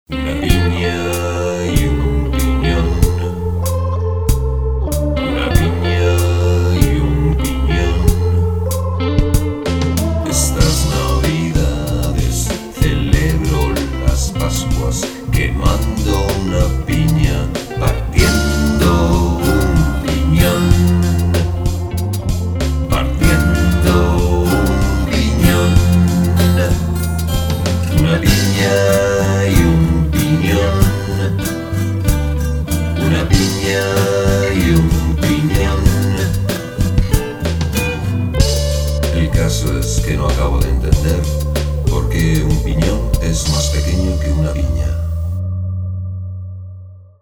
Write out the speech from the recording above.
Una piña y un piñón. Una piña y un piñón. Estas navidades celebro las Pascuas quemando una piña, partiendo un piñón. Partiendo un piñón. Una piña y un piñón. Una piña y un piñón. El caso es que no acabo de entender por qué un piñón es más pequeño que una piña.